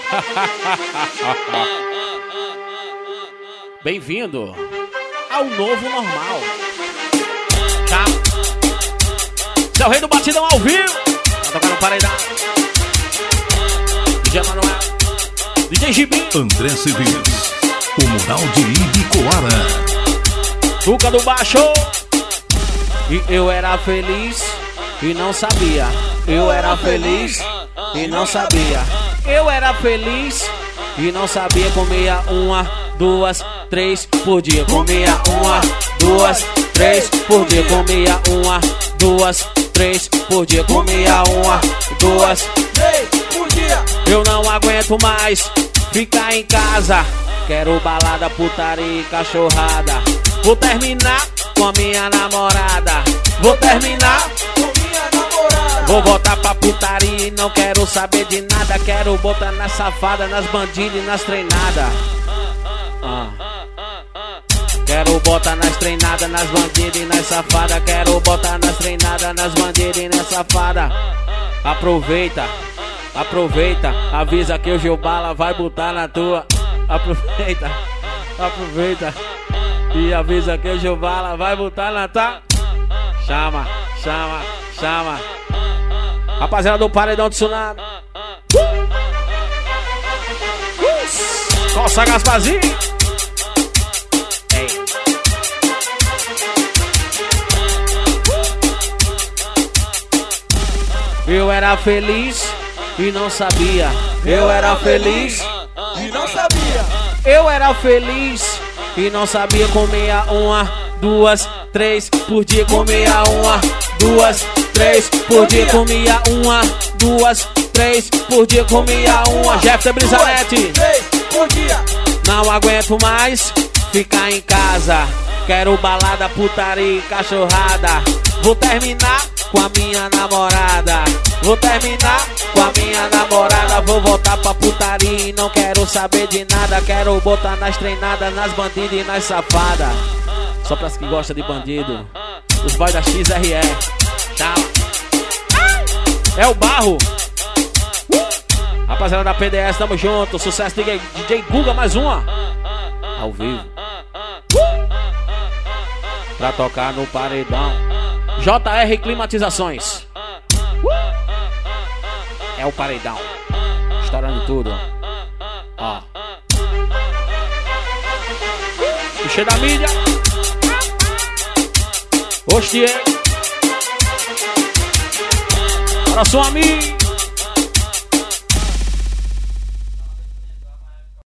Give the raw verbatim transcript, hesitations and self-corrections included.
Bem-vindo ao novo normal. Tá? Seu rei do batidão ao vivo. Tá tocando paredão. D J Manuel, D J Gibi, André Civis, o mural de Ibicoara, Tuca do baixo. E eu era feliz e não sabia. Eu era feliz e não sabia. Eu era feliz e não sabia. Comia uma, duas, três por dia. Comia uma, duas, três por dia. Comia uma, duas, três por dia. Comia uma, duas, três por dia. Eu não aguento mais ficar em casa. Quero balada, putaria e cachorrada. Vou terminar com a minha namorada. Vou terminar com minha namorada. Vou voltar pra putaria e não quero saber de nada. Quero botar nas safadas, nas bandidas e nas treinadas. Ah. Quero botar nas treinadas, nas bandidas e nas safadas. Quero botar nas treinadas, nas bandidas e nas safadas. Aproveita, aproveita. Avisa que o Gilbala vai botar na tua. Aproveita, aproveita. E avisa que o Gilbala vai botar na tua. Chama, chama, chama. Rapaziada do Paredão de Tsunami. Coça Gasparzinho. Ei. Eu era feliz e não sabia. Eu era feliz e não sabia. Eu era feliz e não sabia. Comia uma, duas, três por dia. Comia uma, duas, três por dia. Comia uma, duas, três por dia. Comia uma. Jefferson Brizanete. Três por dia. Não aguento mais ficar em casa. Quero balada, putaria e cachorrada. Vou terminar com a minha namorada. Vou terminar com a minha namorada. Vou voltar pra putaria e não quero saber de nada. Quero botar nas treinadas, nas bandidas e nas safadas. Só pras que gostam de bandido. Os boys da X R E. Tchau. É o Barro. Rapaziada da P D S, tamo junto. Sucesso de D J Guga, mais uma. Ao vivo. Pra tocar no paredão. J R Climatizações. É o paredão. Estourando tudo. Ó. Puxei da mídia. Oxi. Para sua amiga.